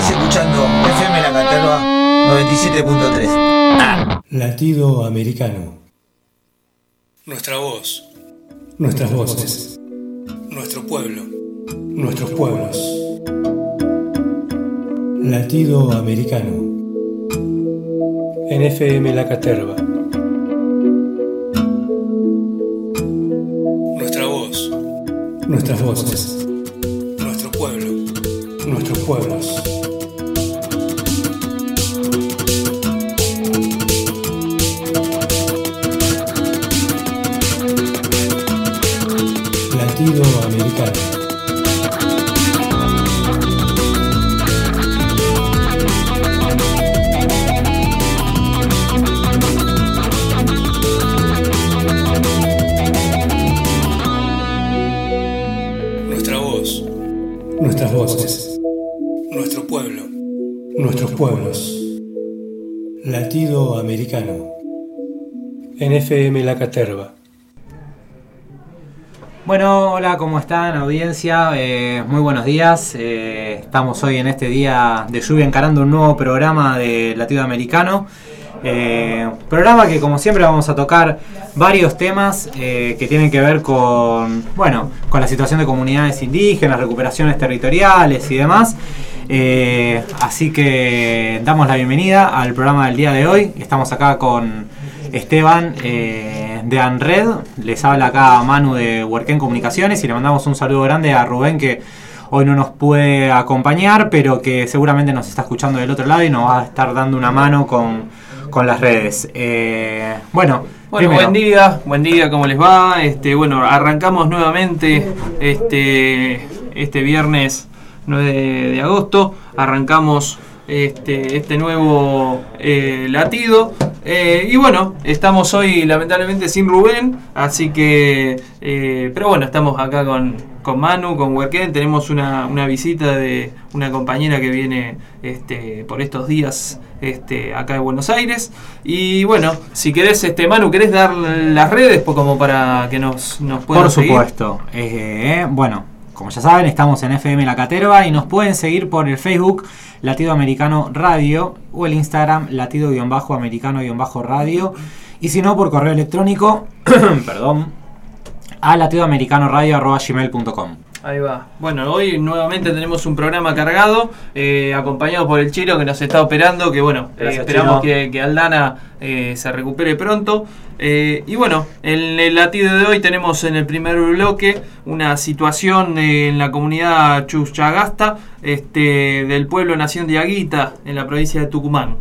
Estás escuchando FM La Caterva 97.3. Latido Americano. Nuestra voz. Nuestras voces. Nuestro pueblo. Nuestros pueblos. Latido Americano. En FM La Caterva. Nuestra voz. Nuestras voces. Nuestro pueblo. Nuestros pueblos. Latido Americano. Nuestra voz. Nuestras voces. Nuestro pueblo. Nuestros pueblos. Latido Americano. En FM La Caterva. Bueno, hola, ¿cómo están, audiencia? Muy buenos días. Estamos hoy en este día de lluvia encarando un nuevo programa de Latido Americano. Programa que, como siempre, vamos a tocar varios temas que tienen que ver con la situación de comunidades indígenas, recuperaciones territoriales y demás. Así que damos la bienvenida al programa del día de hoy. Estamos acá con Esteban de ANRED, les habla acá Manu de Huerquén Comunicaciones y le mandamos un saludo grande a Rubén, que hoy no nos puede acompañar, pero que seguramente nos está escuchando del otro lado y nos va a estar dando una mano con las redes. Bueno, buen día, ¿cómo les va? Arrancamos nuevamente este viernes 9 de agosto, arrancamos este nuevo latido. Estamos hoy lamentablemente sin Rubén, así que, pero bueno, estamos acá con Manu, con Huerquén. Tenemos una visita de una compañera que viene por estos días acá de Buenos Aires. Y bueno, si querés, Manu, ¿querés dar las redes como para que nos puedan seguir? Por supuesto. Como ya saben, estamos en FM La Caterva y nos pueden seguir por el Facebook Latido Americano Radio o el Instagram Latido-Americano-Radio, y si no, por correo electrónico a latidoamericanoradio@gmail.com. Ahí va. Bueno, hoy nuevamente tenemos un programa cargado, acompañado por el Chilo, que nos está operando, que bueno, esperamos que Aldana se recupere pronto. Y bueno, en el latido de hoy tenemos en el primer bloque una situación en la comunidad Chuchagasta, del pueblo Nación de Aguita, en la provincia de Tucumán.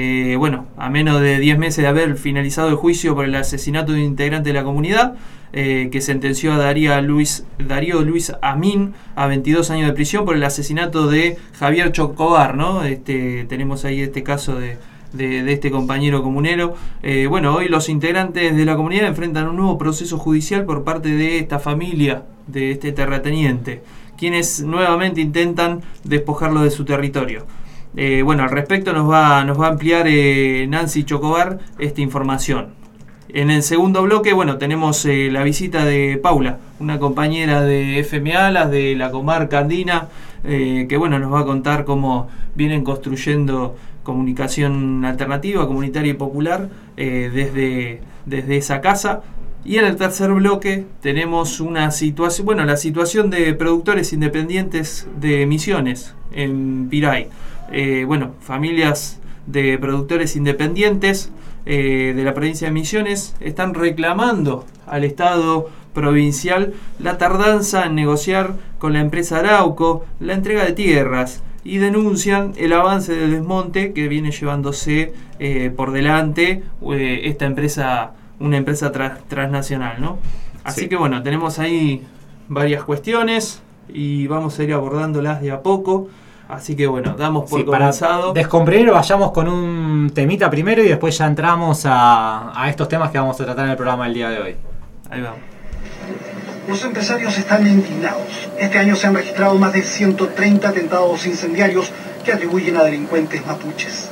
A menos de 10 meses de haber finalizado el juicio por el asesinato de un integrante de la comunidad, que sentenció a Darío Luis Amín a 22 años de prisión por el asesinato de Javier Chocobar, ¿no? Tenemos ahí este caso de este compañero comunero. Hoy los integrantes de la comunidad enfrentan un nuevo proceso judicial por parte de esta familia, de este terrateniente, quienes nuevamente intentan despojarlo de su territorio. Al respecto nos va a ampliar Nancy Chocobar esta información. En el segundo bloque, tenemos la visita de Paula, una compañera de FM Alas de la comarca andina, que nos va a contar cómo vienen construyendo comunicación alternativa, comunitaria y popular desde esa casa. Y en el tercer bloque tenemos una situación, la situación de productores independientes de Misiones en Piray. Familias de productores independientes de la provincia de Misiones están reclamando al Estado provincial la tardanza en negociar con la empresa Arauco la entrega de tierras, y denuncian el avance del desmonte que viene llevándose por delante esta empresa, una empresa transnacional, ¿no? Así Sí. que tenemos ahí varias cuestiones y vamos a ir abordándolas de a poco. Así que damos por comenzado. Para descomprimir, vayamos con un temita primero y después ya entramos a estos temas que vamos a tratar en el programa del día de hoy. Ahí vamos. Los empresarios están indignados. Este año se han registrado más de 130 atentados incendiarios que atribuyen a delincuentes mapuches.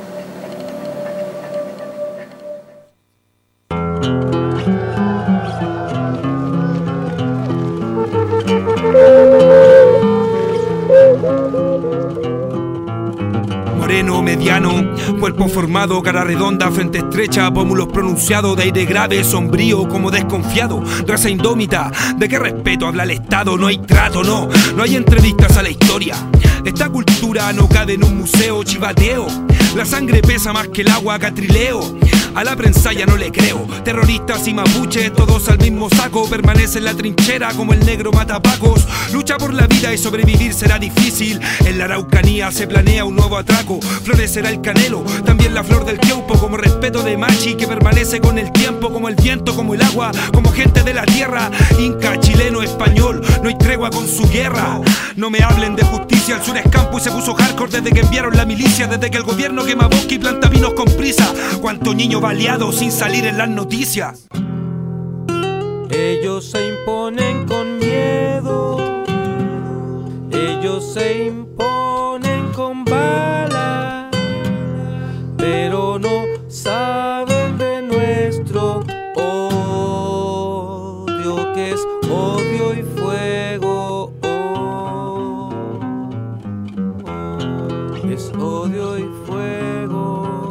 moreno, mediano, cuerpo formado, cara redonda, frente estrecha, pómulos pronunciados, de aire grave, sombrío, como desconfiado, raza indómita. ¿De qué respeto habla el Estado? No hay trato, no hay entrevistas a la historia. Esta cultura no cabe en un museo, chivateo. La sangre pesa más que el agua, catrileo. A la prensa ya no le creo. Terroristas y mapuches, todos al mismo saco. Permanece en la trinchera como el negro matapacos. Lucha por la vida y sobrevivir será difícil. En la Araucanía se planea un nuevo atraco. Florecerá el canelo, también la flor del tiempo. Como respeto de machi que permanece con el tiempo. Como el viento, como el agua, como gente de la tierra. Inca, chileno, español, no hay tregua con su guerra. No me hablen de justicia, el sur es campo y se puso hardcore desde que enviaron la milicia. Desde que el gobierno quema bosque y planta vinos con prisa. Cuánto niño baleado sin salir en las noticias. Ellos se imponen con miedo, ellos se imponen con bala, pero no saben de nuestro odio, que es odio y fuego. Es odio y fuego.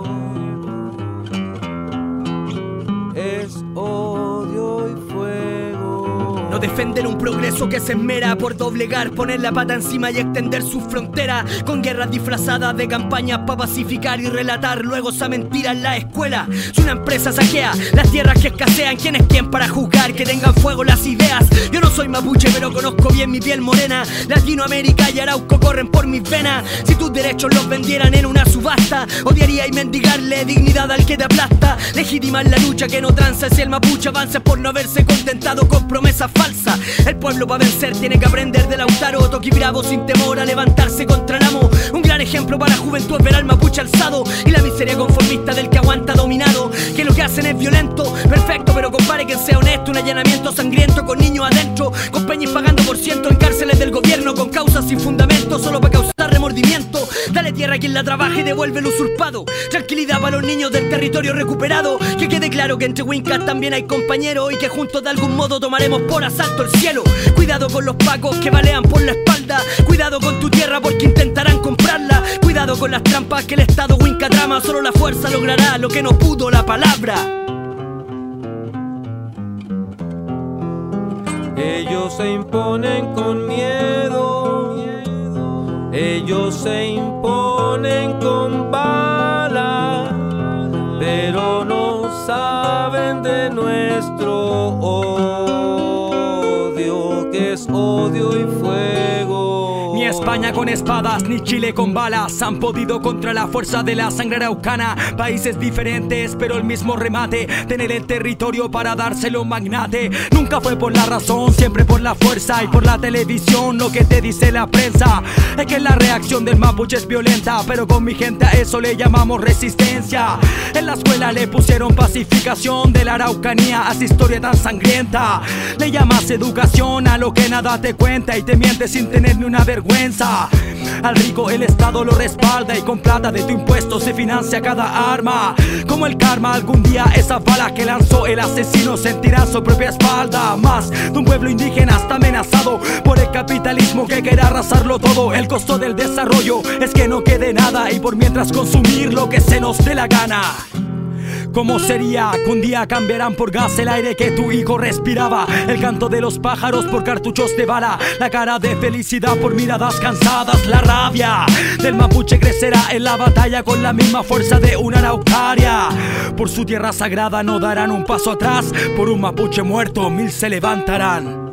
Es odio y fuego. No defender un progreso que se esmera por doblegar, poner la pata encima y extender su frontera, con guerras disfrazadas de campañas para pacificar y relatar luego esa mentira en la escuela. Si una empresa saquea las tierras que escasean, ¿quién es quién para juzgar que tengan fuego las ideas? Yo no soy mapuche pero conozco bien mi piel morena. Latinoamérica y Arauco corren por mis venas. Si tus derechos los vendieran en una subasta, odiaría y mendigarle dignidad al que te aplasta. Legitimar la lucha que no tranza si el mapuche avanza por no haberse contentado con promesas falsas. El pueblo para vencer tiene que aprender de Lautaro, Toqui Bravo sin temor a levantarse contra el amo. Un gran ejemplo para la juventud es ver al mapuche alzado y la miseria conformista del que aguanta dominado. Que lo que hacen es violento, perfecto, pero compare que sea honesto. Un allanamiento sangriento con niños adentro, con peñas pagando por ciento en cárceles del gobierno, con causas sin fundamento, solo para causar remordimiento. Dale tierra a quien la trabaje y devuelve el usurpado. Tranquilidad para los niños del territorio recuperado. Que quede claro que entre Wincas también hay compañeros y que juntos de algún modo tomaremos por asalto el cielo. Cuidado con los pacos que balean por la espalda. Cuidado con tu tierra porque intentarán comprarla. Cuidado con las trampas que el Estado Winca trama. Solo la fuerza logrará lo que no pudo la palabra. Ellos se imponen con miedo, ellos se imponen con bala, pero no saben de nuestro odio, que es odio y fuego. Ni España con espadas, ni Chile con balas han podido contra la fuerza de la sangre araucana. Países diferentes, pero el mismo remate: tener el territorio para dárselo a un magnate. Nunca fue por la razón, siempre por la fuerza y por la televisión. Lo que te dice la prensa es que la reacción del mapuche es violenta, pero con mi gente a eso le llamamos resistencia. En la escuela le pusieron pacificación de la Araucanía a esa historia tan sangrienta. Le llamas educación a lo que nada te cuenta y te mientes sin tener ni una vergüenza. Al rico el Estado lo respalda y con plata de tu impuesto se financia cada arma. Como el karma, algún día esa bala que lanzó el asesino sentirá su propia espalda. Más de un pueblo indígena está amenazado por el capitalismo que quiere arrasarlo todo. El costo del desarrollo es que no quede nada y por mientras consumir lo que se nos dé la gana. ¿Cómo sería que un día cambiarán por gas el aire que tu hijo respiraba? El canto de los pájaros por cartuchos de bala, la cara de felicidad por miradas cansadas. La rabia del mapuche crecerá en la batalla con la misma fuerza de una araucaria. Por su tierra sagrada no darán un paso atrás, por un mapuche muerto 1000 se levantarán.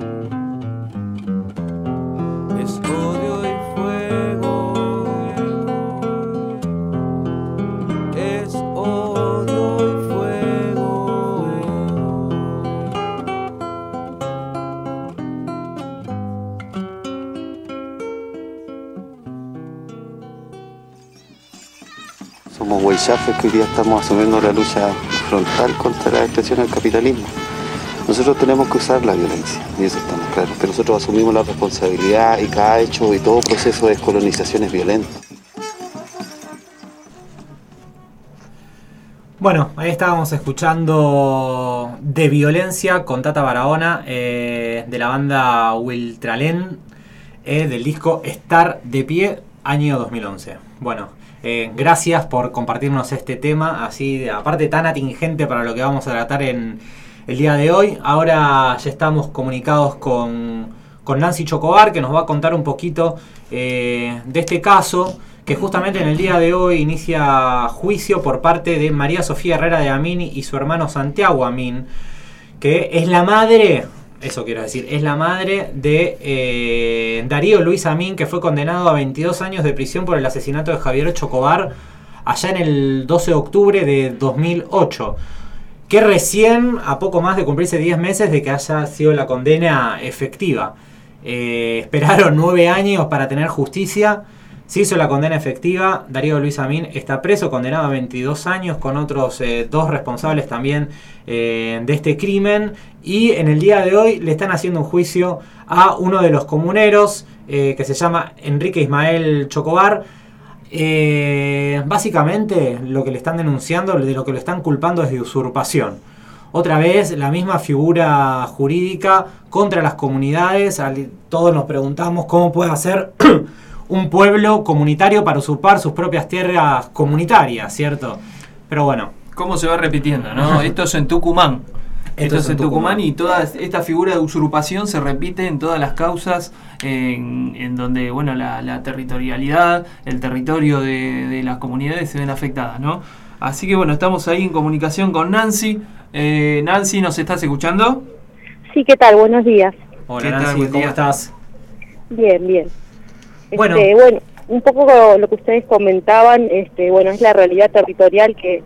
Es odio y fuego. Es odio y fuego. Somos huaychafes que hoy día estamos asumiendo la lucha frontal contra la expresión del capitalismo. Nosotros tenemos que usar la violencia, y eso estamos claros, pero nosotros asumimos la responsabilidad y cada hecho y todo proceso de descolonización es violento. Bueno, ahí estábamos escuchando De Violencia con Tata Barahona, de la banda Wiltralén, del disco Estar de Pie. año 2011. Bueno, gracias por compartirnos este tema, así aparte tan atingente para lo que vamos a tratar en el día de hoy. Ahora ya estamos comunicados con Nancy Chocobar, que nos va a contar un poquito de este caso, que justamente en el día de hoy inicia juicio por parte de María Sofía Herrera de Amin y su hermano Santiago Amin, que es la madre... Eso quiero decir, es la madre de Darío Luis Amin, que fue condenado a 22 años de prisión por el asesinato de Javier Chocobar allá en el 12 de octubre de 2008. Que recién, a poco más de cumplirse 10 meses de que haya sido la condena efectiva. Esperaron 9 años para tener justicia. Se hizo la condena efectiva. Darío Luis Amin está preso, condenado a 22 años, con otros 2 responsables también de este crimen. Y en el día de hoy le están haciendo un juicio a uno de los comuneros, que se llama Enrique Ismael Chocobar. Básicamente lo que le están denunciando, de lo que lo están culpando, es de usurpación. Otra vez la misma figura jurídica contra las comunidades. Todos nos preguntamos cómo puede hacer un pueblo comunitario para usurpar sus propias tierras comunitarias, ¿cierto? Pero bueno. ¿Cómo se va repitiendo, no? Esto es en Tucumán. Esto es en Tucumán, y toda esta figura de usurpación se repite en todas las causas en donde, bueno, la territorialidad, el territorio de las comunidades se ven afectadas, ¿no? Así que bueno, estamos ahí en comunicación con Nancy. Nancy, ¿nos estás escuchando? Sí, ¿qué tal? Buenos días. Hola Nancy, ¿cómo estás? Bien, bien. Bueno, un poco lo que ustedes comentaban, bueno, es la realidad territorial que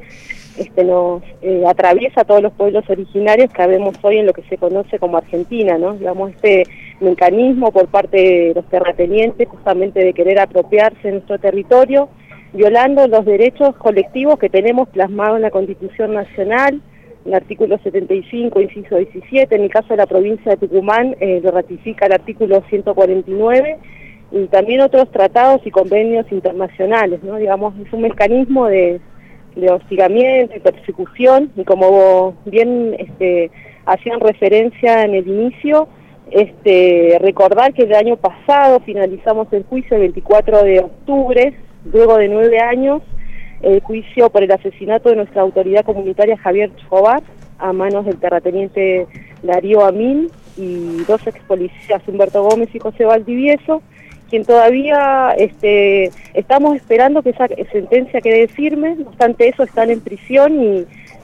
nos atraviesa a todos los pueblos originarios que vemos hoy en lo que se conoce como Argentina, ¿no? Digamos, este mecanismo por parte de los terratenientes justamente de querer apropiarse de nuestro territorio, violando los derechos colectivos que tenemos plasmados en la Constitución Nacional, el artículo 75, inciso 17, en el caso de la provincia de Tucumán, lo ratifica el artículo 149, y también otros tratados y convenios internacionales, ¿no? Digamos, es un mecanismo de hostigamiento y persecución, y como bien hacían referencia en el inicio, recordar que el año pasado finalizamos el juicio el 24 de octubre, luego de 9 años, el juicio por el asesinato de nuestra autoridad comunitaria Javier Chocobar a manos del terrateniente Darío Amin y 2 ex policías, Humberto Gómez y José Valdivieso, quien todavía estamos esperando que esa sentencia quede firme. No obstante eso, están en prisión, y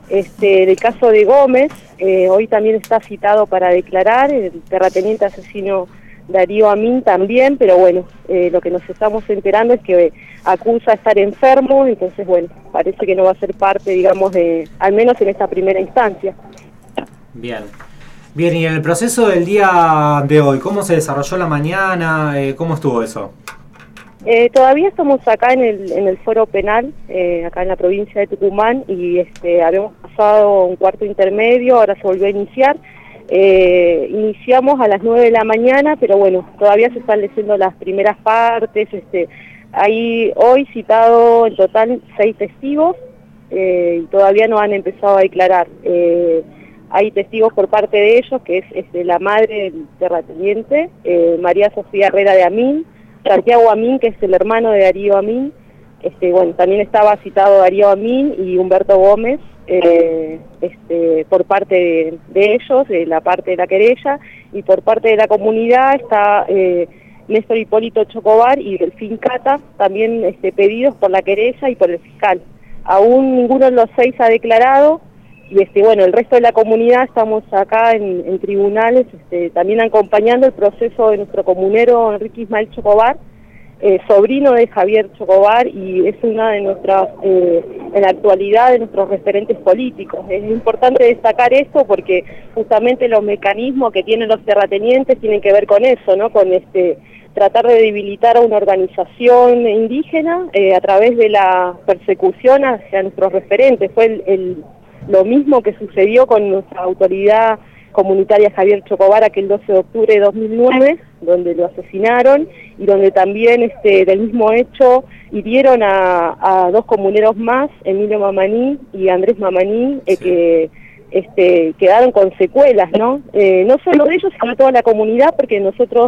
el caso de Gómez hoy también está citado para declarar, el terrateniente asesino Darío Amin también, pero bueno, lo que nos estamos enterando es que acusa estar enfermo, entonces bueno, parece que no va a ser parte, digamos, al menos en esta primera instancia. Bien, y en el proceso del día de hoy, ¿cómo se desarrolló la mañana? ¿Cómo estuvo eso? Todavía estamos acá en el foro penal, acá en la provincia de Tucumán, y habíamos pasado un cuarto intermedio, ahora se volvió a iniciar. Iniciamos a las 9 de la mañana, pero bueno, todavía se están leyendo las primeras partes. Hay hoy citado en total 6 testigos, y todavía no han empezado a declarar. Hay testigos por parte de ellos, que es la madre del terrateniente, María Sofía Herrera de Amin, Santiago Amin, que es el hermano de Darío Amin. Bueno, también estaba citado Darío Amin y Humberto Gómez, por parte de ellos, de la parte de la querella, y por parte de la comunidad está Néstor Hipólito Chocobar y Delfín Cata, también pedidos por la querella y por el fiscal. Aún ninguno de los 6 ha declarado, y bueno, el resto de la comunidad estamos acá en tribunales, también acompañando el proceso de nuestro comunero Enrique Ismael Chocobar, sobrino de Javier Chocobar, y es una de nuestras, en la actualidad, de nuestros referentes políticos. Es importante destacar esto porque justamente los mecanismos que tienen los terratenientes tienen que ver con eso, ¿no? Con tratar de debilitar a una organización indígena a través de la persecución hacia nuestros referentes. Fue lo mismo que sucedió con nuestra autoridad comunitaria Javier Chocobar aquel 12 de octubre de 2009, donde lo asesinaron, y donde también del mismo hecho hirieron a 2 comuneros más, Emilio Mamaní y Andrés Mamaní, que quedaron con secuelas, ¿no? No solo de ellos, sino toda la comunidad, porque nosotros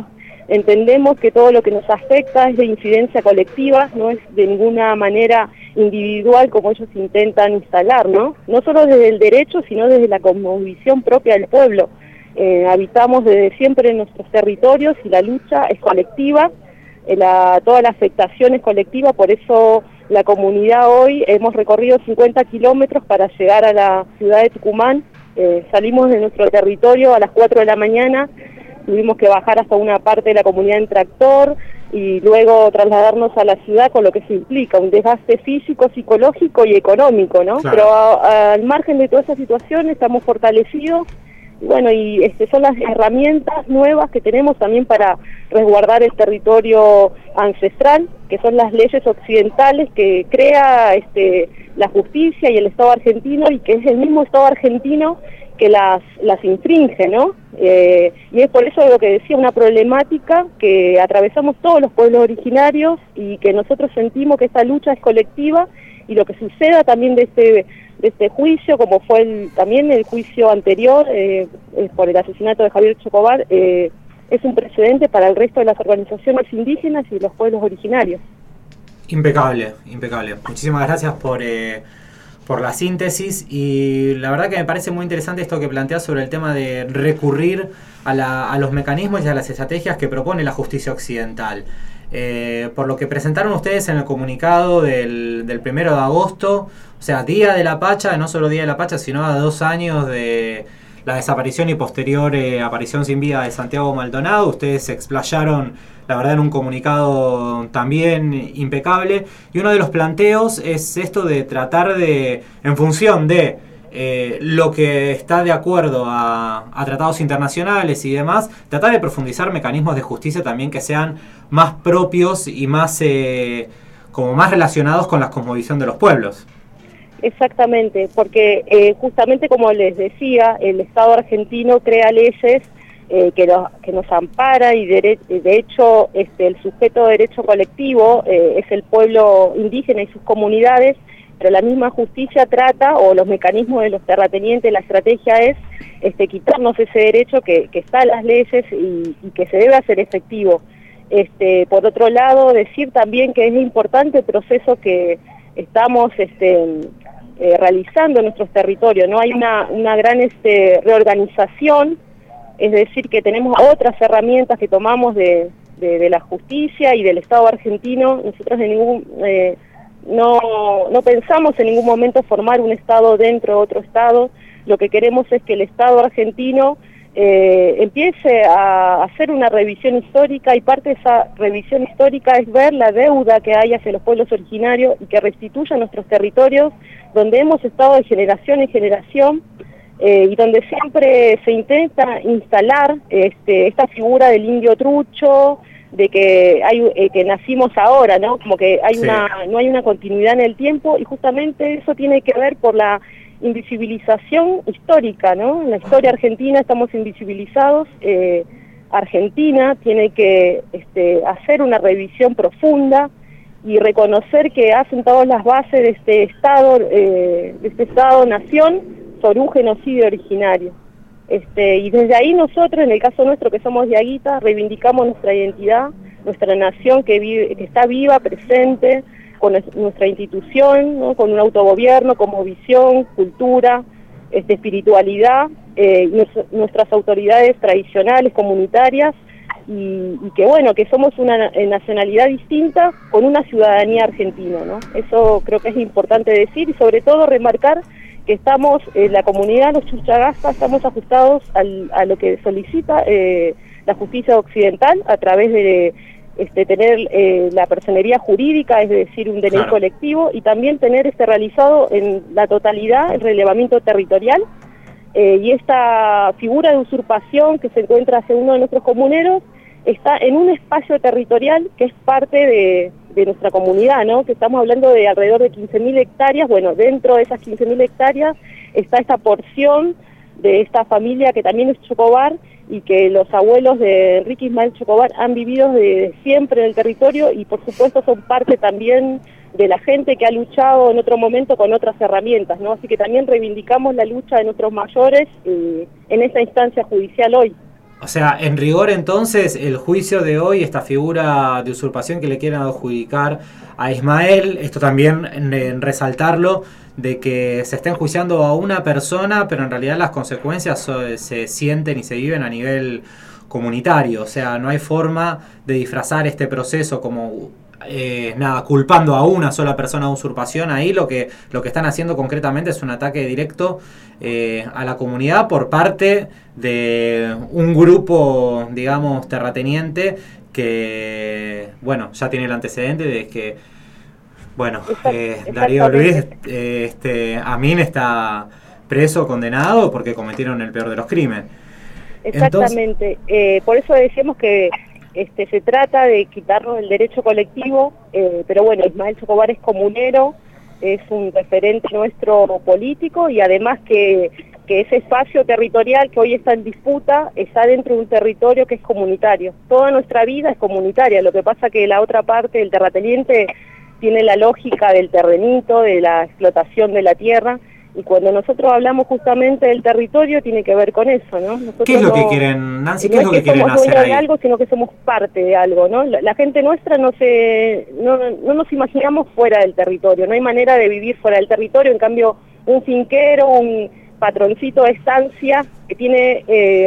entendemos que todo lo que nos afecta es de incidencia colectiva, no es de ninguna manera individual como ellos intentan instalar, ¿no? No solo desde el derecho, sino desde la cosmovisión propia del pueblo. Habitamos desde siempre en nuestros territorios y la lucha es colectiva, toda la afectación es colectiva, por eso la comunidad hoy hemos recorrido 50 kilómetros para llegar a la ciudad de Tucumán. Salimos de nuestro territorio a las 4 de la mañana, tuvimos que bajar hasta una parte de la comunidad en tractor y luego trasladarnos a la ciudad, con lo que se implica un desgaste físico, psicológico y económico, ¿no? Claro. Pero al margen de toda esa situación estamos fortalecidos. Y bueno, son las herramientas nuevas que tenemos también para resguardar el territorio ancestral, que son las leyes occidentales que crea la justicia y el Estado argentino, y que es el mismo Estado argentino que las infringe, ¿no? Y es por eso lo que decía, una problemática que atravesamos todos los pueblos originarios y que nosotros sentimos que esta lucha es colectiva, y lo que suceda también de este juicio, como fue también el juicio anterior por el asesinato de Javier Chocobar, es un precedente para el resto de las organizaciones indígenas y los pueblos originarios. Impecable, impecable. Muchísimas gracias por la síntesis, y la verdad que me parece muy interesante esto que planteas sobre el tema de recurrir a los mecanismos y a las estrategias que propone la justicia occidental. Por lo que presentaron ustedes en el comunicado del 1 de agosto, o sea, Día de la Pacha, no solo Día de la Pacha, sino a 2 años de la desaparición y posterior aparición sin vida de Santiago Maldonado. Ustedes se explayaron, la verdad, en un comunicado también impecable, y uno de los planteos es esto de tratar de, en función de lo que está de acuerdo a tratados internacionales y demás, tratar de profundizar mecanismos de justicia también que sean más propios y más como más relacionados con la cosmovisión de los pueblos. Exactamente, porque justamente como les decía, el Estado argentino crea leyes que nos ampara, y de hecho el sujeto de derecho colectivo es el pueblo indígena y sus comunidades, pero la misma justicia trata, o los mecanismos de los terratenientes, la estrategia es quitarnos ese derecho que está en las leyes y que se debe hacer efectivo. Por otro lado, decir también que es importante el proceso que estamos realizando en nuestros territorios, ¿no? Hay una gran reorganización, es decir, que tenemos otras herramientas que tomamos de la justicia y del Estado argentino. Nosotros no pensamos en ningún momento formar un Estado dentro de otro Estado. Lo que queremos es que el Estado argentino empiece a hacer una revisión histórica, y parte de esa revisión histórica es ver la deuda que hay hacia los pueblos originarios y que restituya nuestros territorios, donde hemos estado de generación en generación, y donde siempre se intenta instalar esta figura del indio trucho, de que nacimos ahora, ¿no? Como que no hay una continuidad en el tiempo, y justamente eso tiene que ver por la invisibilización histórica, ¿no? En la historia argentina estamos invisibilizados. Argentina tiene que hacer una revisión profunda y reconocer que ha sentado las bases de este Estado-nación sobre un genocidio originario. Y desde ahí nosotros, en el caso nuestro que somos diaguitas, reivindicamos nuestra identidad, nuestra nación que está viva, presente, con nuestra institución, ¿no? Con un autogobierno, como visión, cultura, espiritualidad, nuestras autoridades tradicionales, comunitarias, y que somos una nacionalidad distinta con una ciudadanía argentina, ¿no? Eso creo que es importante decir, y sobre todo remarcar que estamos, la comunidad, los chuchagastas, estamos ajustados a lo que solicita la justicia occidental a través de tener la personería jurídica, es decir, un DNI colectivo, y también tener realizado en la totalidad el relevamiento territorial, y esta figura de usurpación que se encuentra hacia uno de nuestros comuneros está en un espacio territorial que es parte de nuestra comunidad, ¿no? Que estamos hablando de alrededor de 15.000 hectáreas. Bueno, dentro de esas 15.000 hectáreas está esta porción de esta familia que también es Chocobar, y que los abuelos de Enrique Ismael Chocobar han vivido desde siempre en el territorio, y por supuesto son parte también de la gente que ha luchado en otro momento con otras herramientas, ¿no? Así que también reivindicamos la lucha de nuestros mayores en esta instancia judicial hoy. O sea, en rigor entonces el juicio de hoy, esta figura de usurpación que le quieren adjudicar a Ismael, esto también en resaltarlo, de que se está enjuiciando a una persona, pero en realidad las consecuencias se sienten y se viven a nivel comunitario. O sea, no hay forma de disfrazar este proceso como culpando a una sola persona de usurpación. Ahí lo que están haciendo concretamente es un ataque directo a la comunidad por parte de un grupo, digamos, terrateniente que, bueno, ya tiene el antecedente de que, bueno, Darío Luis Amin está preso, condenado, porque cometieron el peor de los crímenes. Exactamente. Por eso decíamos que se trata de quitarnos el derecho colectivo, pero bueno, Ismael Chocobar es comunero, es un referente nuestro político, y además que ese espacio territorial que hoy está en disputa está dentro de un territorio que es comunitario. Toda nuestra vida es comunitaria, lo que pasa que la otra parte, el terrateniente, tiene la lógica del terrenito, de la explotación de la tierra, y cuando nosotros hablamos justamente del territorio tinos que ver con eso, ¿no? Nosotros ¿qué es lo que quieren, Nancy? ¿Qué es lo que quieren hacer ahí? No somos dueños de algo, sino que somos parte de algo, ¿no? La gente nuestra no nos imaginamos fuera del territorio, no hay manera de vivir fuera del territorio. En cambio, un finquero, un patroncito de estancia que tiene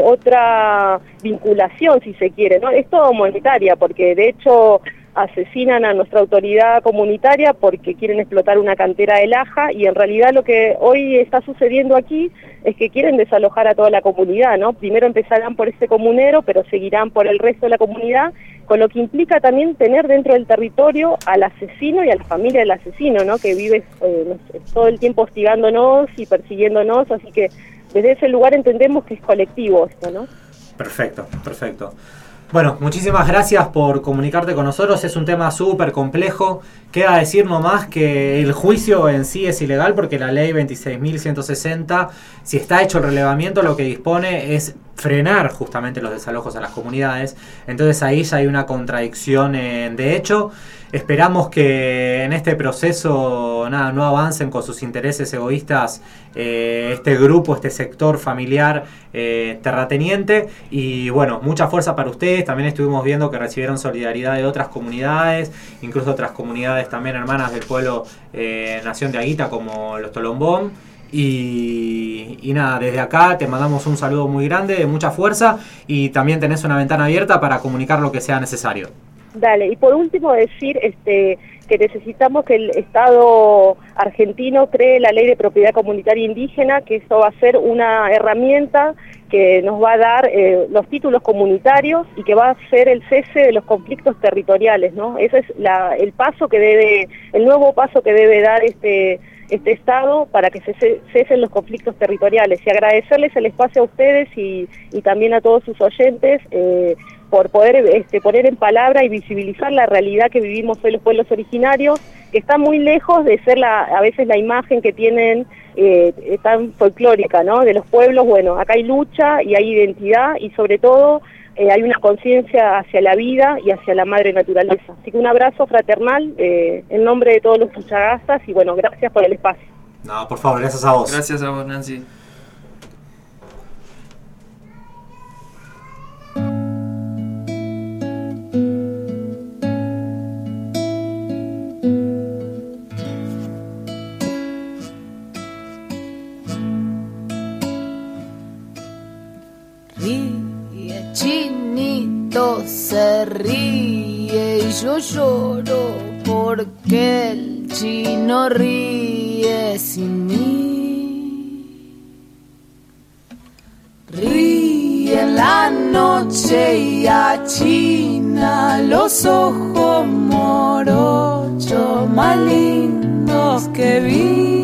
otra vinculación, si se quiere, ¿no? Es todo monetaria, porque de hecho asesinan a nuestra autoridad comunitaria porque quieren explotar una cantera de laja, y en realidad lo que hoy está sucediendo aquí es que quieren desalojar a toda la comunidad, ¿no? Primero empezarán por ese comunero, pero seguirán por el resto de la comunidad, con lo que implica también tener dentro del territorio al asesino y a la familia del asesino, ¿no? Que vive todo el tiempo hostigándonos y persiguiéndonos, así que desde ese lugar entendemos que es colectivo esto, ¿no? Perfecto, perfecto. Bueno, muchísimas gracias por comunicarte con nosotros. Es un tema súper complejo. Queda decir nomás que el juicio en sí es ilegal porque la ley 26.160, si está hecho el relevamiento, lo que dispone es frenar justamente los desalojos a las comunidades. Entonces ahí ya hay una contradicción de hecho. Esperamos que en este proceso no avancen con sus intereses egoístas este grupo, este sector familiar terrateniente. Y bueno, mucha fuerza para ustedes. También estuvimos viendo que recibieron solidaridad de otras comunidades, incluso otras comunidades también hermanas del pueblo Nación de Aguita, como los Tolombón. Y nada, desde acá te mandamos un saludo muy grande, mucha fuerza, y también tenés una ventana abierta para comunicar lo que sea necesario. Dale, y por último decir que necesitamos que el Estado argentino cree la ley de propiedad comunitaria indígena, que eso va a ser una herramienta que nos va a dar los títulos comunitarios y que va a ser el cese de los conflictos territoriales, ¿no? Ese es el nuevo paso que debe dar este Estado para que se cesen los conflictos territoriales. Y agradecerles el espacio a ustedes y también a todos sus oyentes por poder poner en palabra y visibilizar la realidad que vivimos hoy los pueblos originarios, que está muy lejos de ser a veces la imagen que tienen tan folclórica, ¿no? De los pueblos. Bueno, acá hay lucha y hay identidad, y sobre todo hay una conciencia hacia la vida y hacia la madre naturaleza. Así que un abrazo fraternal en nombre de todos los chuchagastas, y bueno, gracias por el espacio. No, por favor, gracias a vos. Gracias a vos, Nancy. Chinito se ríe y yo lloro porque el chino ríe sin mí. Ríe en la noche y achina los ojos morochos más lindos que vi.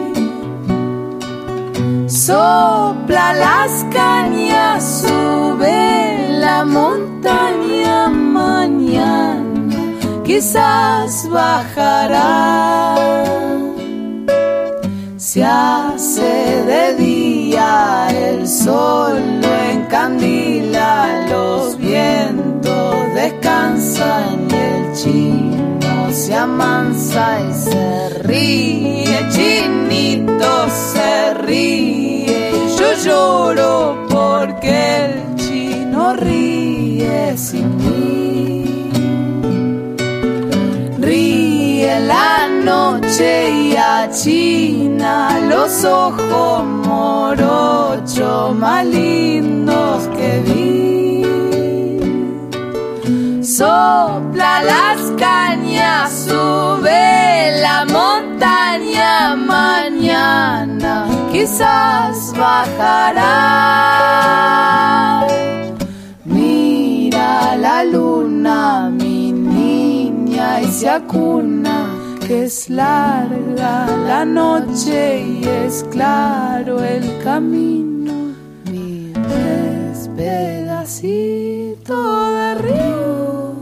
Sopla las cañas, sube la montaña, mañana quizás bajará. Se hace de día, el sol lo encandila, los vientos descansan y el chino se amansa y se ríe, chinito se ríe. Yo lloro porque el chino chino ríe sin mí. Ríe la noche y achina los ojos morochos más lindos que vi. Sopla las cañas, sube la montaña, mañana quizás bajará. Mira la luna, mi niña, y se acuna, que es larga la noche y es claro el camino. Mi pedacito de río,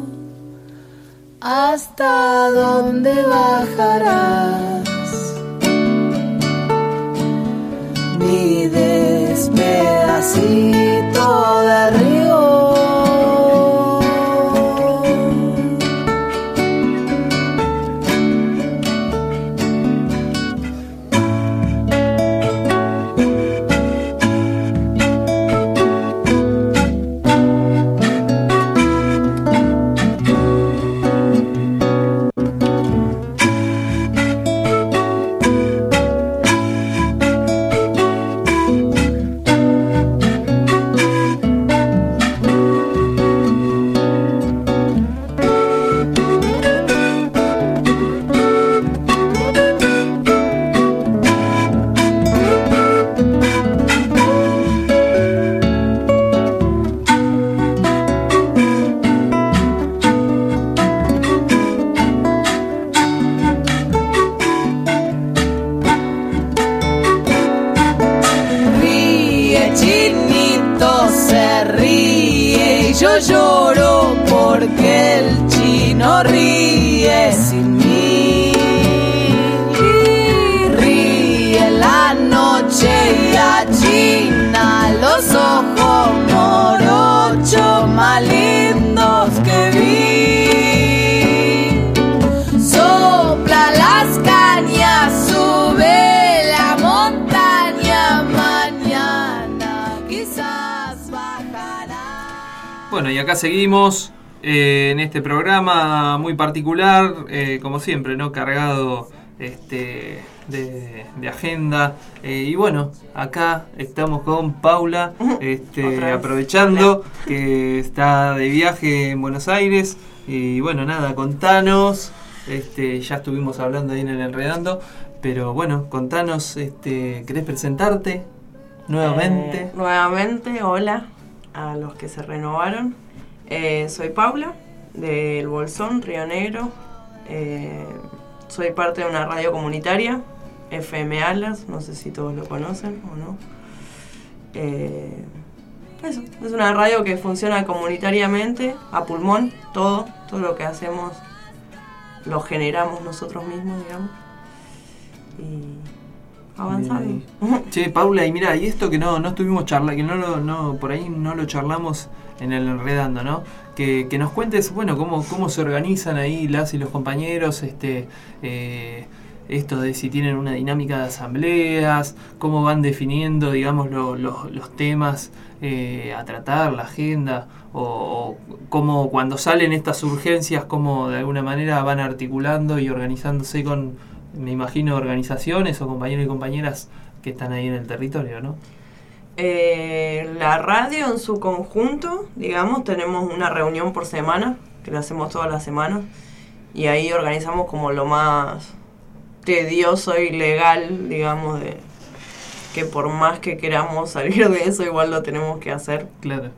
¿hasta dónde bajarás? Mi despedacito de río. Yo lloro porque el chino ríe sin mí. Ríe la noche y achina los ojos morochos más lindos que vi. Sopla las cañas, sube la montaña, mañana quizás bajará. Bueno, y acá seguimos en este programa muy particular, como siempre, ¿no? Cargado de agenda. Y bueno, acá estamos con Paula, aprovechando que está de viaje en Buenos Aires. Y bueno, nada, contanos, ya estuvimos hablando ahí en el Enredando, pero bueno, contanos, ¿querés presentarte nuevamente? Nuevamente, hola a los que se renovaron. Soy Paula, del Bolsón, Río Negro. Soy parte de una radio comunitaria, FM Alas, no sé si todos lo conocen o no. Eso, es una radio que funciona comunitariamente, a pulmón, todo lo que hacemos lo generamos nosotros mismos, digamos. Y avanzando. Che, Paula, y mira, y esto que no estuvimos charlando, que por ahí no lo charlamos en el Enredando, ¿no? Que nos cuentes, bueno, cómo se organizan ahí las y los compañeros, esto de si tienen una dinámica de asambleas, cómo van definiendo, digamos, los temas a tratar, la agenda, o cómo cuando salen estas urgencias, cómo de alguna manera van articulando y organizándose con, me imagino, organizaciones o compañeros y compañeras que están ahí en el territorio, ¿no? La radio en su conjunto, digamos, tenemos una reunión por semana, que la hacemos todas las semanas, y ahí organizamos como lo más tedioso y legal, digamos, de que por más que queramos salir de eso, igual lo tenemos que hacer. Claro.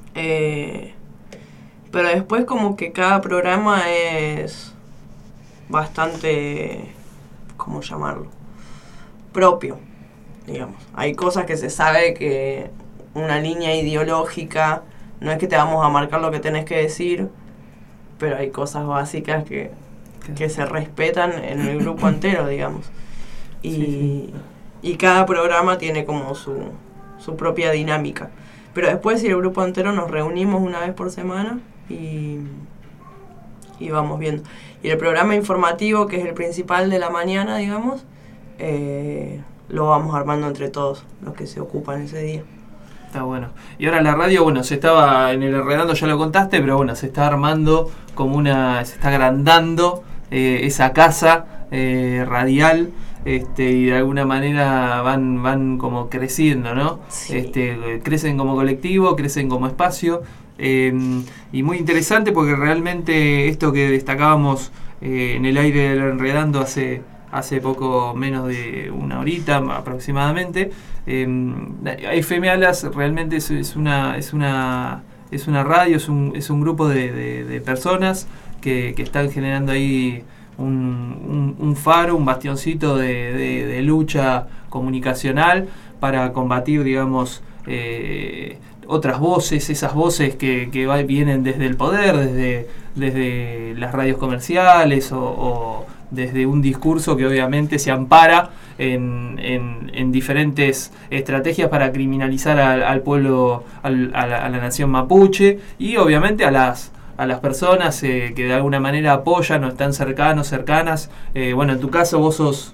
Pero después como que cada programa es bastante, ¿cómo llamarlo?, propio, digamos. Hay cosas que se sabe que una línea ideológica, no es que te vamos a marcar lo que tenés que decir, pero hay cosas básicas que se respetan en el grupo entero, digamos. Y cada programa tiene como su propia dinámica. Pero después, si el grupo entero nos reunimos una vez por semana y vamos viendo. Y el programa informativo, que es el principal de la mañana, digamos, lo vamos armando entre todos los que se ocupan ese día. Está bueno. Y ahora la radio, bueno, se estaba en el Enredando, ya lo contaste, pero bueno, se está armando como se está agrandando esa casa radial, y de alguna manera van como creciendo, ¿no? Sí. Crecen como colectivo, crecen como espacio, y muy interesante porque realmente esto que destacábamos en el aire del Enredando hace poco menos de una horita aproximadamente, FM Alas realmente es una radio, es un grupo de personas que están generando ahí un faro, un bastioncito de lucha comunicacional para combatir, digamos, otras voces, esas voces que vienen desde el poder, desde las radios comerciales o desde un discurso que obviamente se ampara en diferentes estrategias para criminalizar al pueblo, a la nación mapuche, y obviamente a las personas que de alguna manera apoyan o están cercanas. Bueno, en tu caso vos sos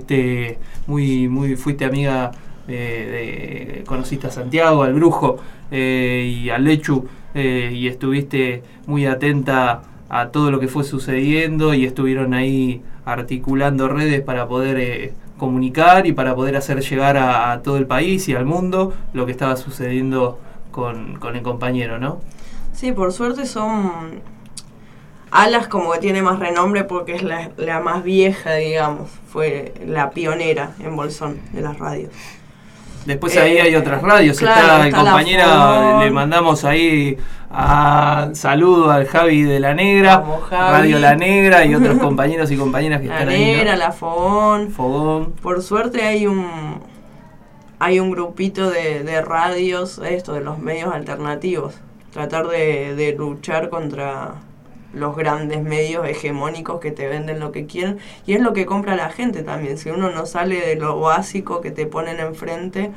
fuiste amiga, conociste a Santiago, al Brujo y al Lechu, y estuviste muy atenta a todo lo que fue sucediendo y estuvieron ahí articulando redes para poder comunicar y para poder hacer llegar a todo el país y al mundo lo que estaba sucediendo con el compañero, ¿no? Sí, por suerte son Alas, como que tiene más renombre porque es la más vieja, digamos, fue la pionera en Bolsón de las radios. Después ahí hay otras radios, claro, está compañera, le mandamos ahí saludo al Javi de La Negra, Radio La Negra y otros compañeros y compañeras que están ahí. La Negra, la Fogón. Por suerte hay un grupito de radios, de los medios alternativos, tratar de luchar contra los grandes medios hegemónicos que te venden lo que quieren, y es lo que compra la gente también. Si uno no sale de lo básico que te ponen enfrente,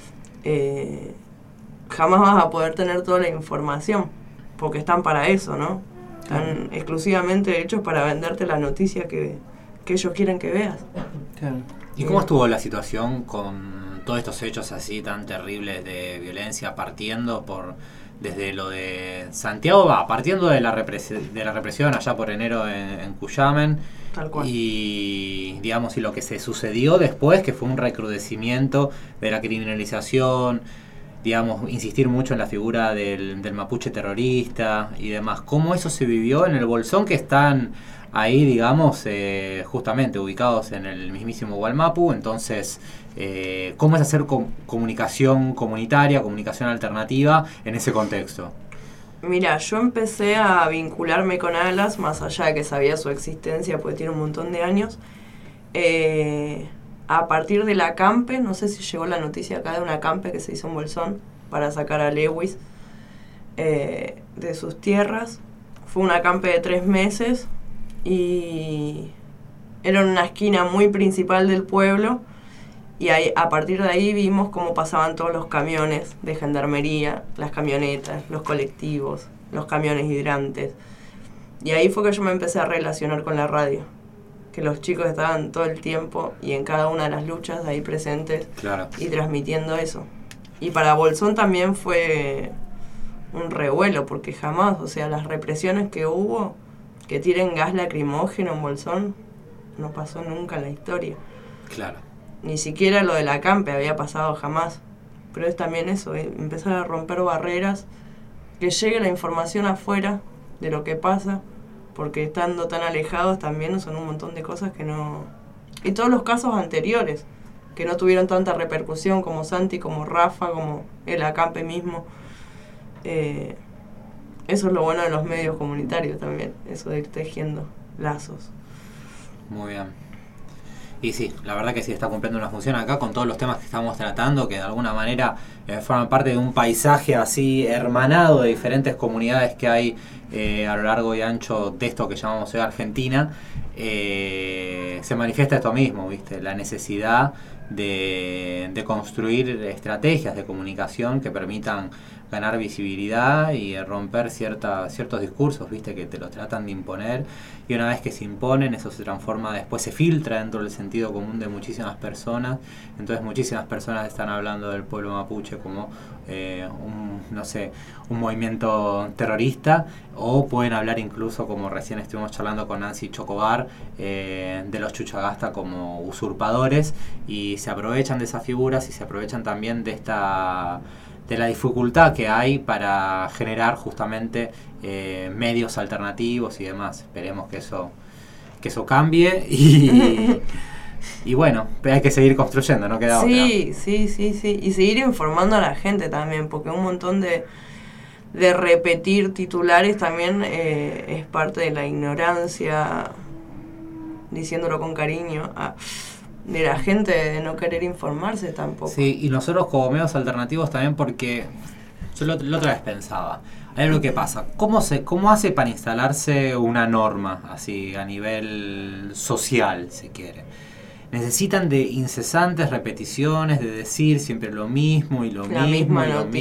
jamás vas a poder tener toda la información, porque están para eso, ¿no? Están exclusivamente hechos para venderte la noticia que ellos quieren que veas. Claro. ¿Y cómo estuvo la situación con todos estos hechos así tan terribles de violencia, desde lo de Santiago, partiendo de la represión allá por enero en Cuyamen, tal cual, y digamos, y lo que se sucedió después, que fue un recrudecimiento de la criminalización, digamos, insistir mucho en la figura del mapuche terrorista y demás? ¿Cómo eso se vivió en el Bolsón, que están ahí, digamos, justamente ubicados en el mismísimo Gualmapu? Entonces, ¿cómo es hacer comunicación comunitaria, comunicación alternativa en ese contexto? Mira, yo empecé a vincularme con Alas, más allá de que sabía su existencia, porque tiene un montón de años, a partir del acampe. No sé si llegó la noticia acá de un acampe que se hizo en Bolsón para sacar a Lewis de sus tierras. Fue un acampe de 3 meses y era en una esquina muy principal del pueblo, y ahí, a partir de ahí vimos cómo pasaban todos los camiones de gendarmería, las camionetas, los colectivos, los camiones hidrantes, y ahí fue que yo me empecé a relacionar con la radio, que los chicos estaban todo el tiempo y en cada una de las luchas ahí presentes, claro, y transmitiendo eso. Y para Bolsón también fue un revuelo, porque jamás, o sea, las represiones que hubo, que tiren gas lacrimógeno en Bolsón, no pasó nunca en la historia. Claro. Ni siquiera lo del acampe había pasado jamás. Pero es también eso, empezar a romper barreras, que llegue la información afuera de lo que pasa, porque estando tan alejados también son un montón de cosas que no... Y todos los casos anteriores, que no tuvieron tanta repercusión, como Santi, como Rafa, como el acampe mismo. Eso es lo bueno de los medios comunitarios también, eso de ir tejiendo lazos. Muy bien. Y sí, la verdad que sí está cumpliendo una función acá con todos los temas que estamos tratando, que de alguna manera forman parte de un paisaje así hermanado de diferentes comunidades que hay a lo largo y ancho de esto que llamamos hoy Argentina. Se manifiesta esto mismo, ¿viste? La necesidad de construir estrategias de comunicación que permitan ganar visibilidad y romper ciertos discursos, viste, que te lo tratan de imponer, y una vez que se imponen, eso se transforma, después se filtra dentro del sentido común de muchísimas personas. Entonces muchísimas personas están hablando del pueblo mapuche como un movimiento terrorista, o pueden hablar incluso, como recién estuvimos charlando con Nancy Chocobar, de los Chuchagasta como usurpadores, y se aprovechan de esas figuras y se aprovechan también de la dificultad que hay para generar justamente medios alternativos y demás. Esperemos que eso cambie y bueno, hay que seguir construyendo, no queda otra. Sí, y seguir informando a la gente también, porque un montón de repetir titulares también es parte de la ignorancia, diciéndolo con cariño, de la gente, de no querer informarse tampoco. Sí, y nosotros como medios alternativos también, porque yo la otra vez pensaba, hay algo que pasa, ¿cómo hace para instalarse una norma así a nivel social, si quiere? Necesitan de incesantes repeticiones, de decir siempre lo mismo y lo mismo,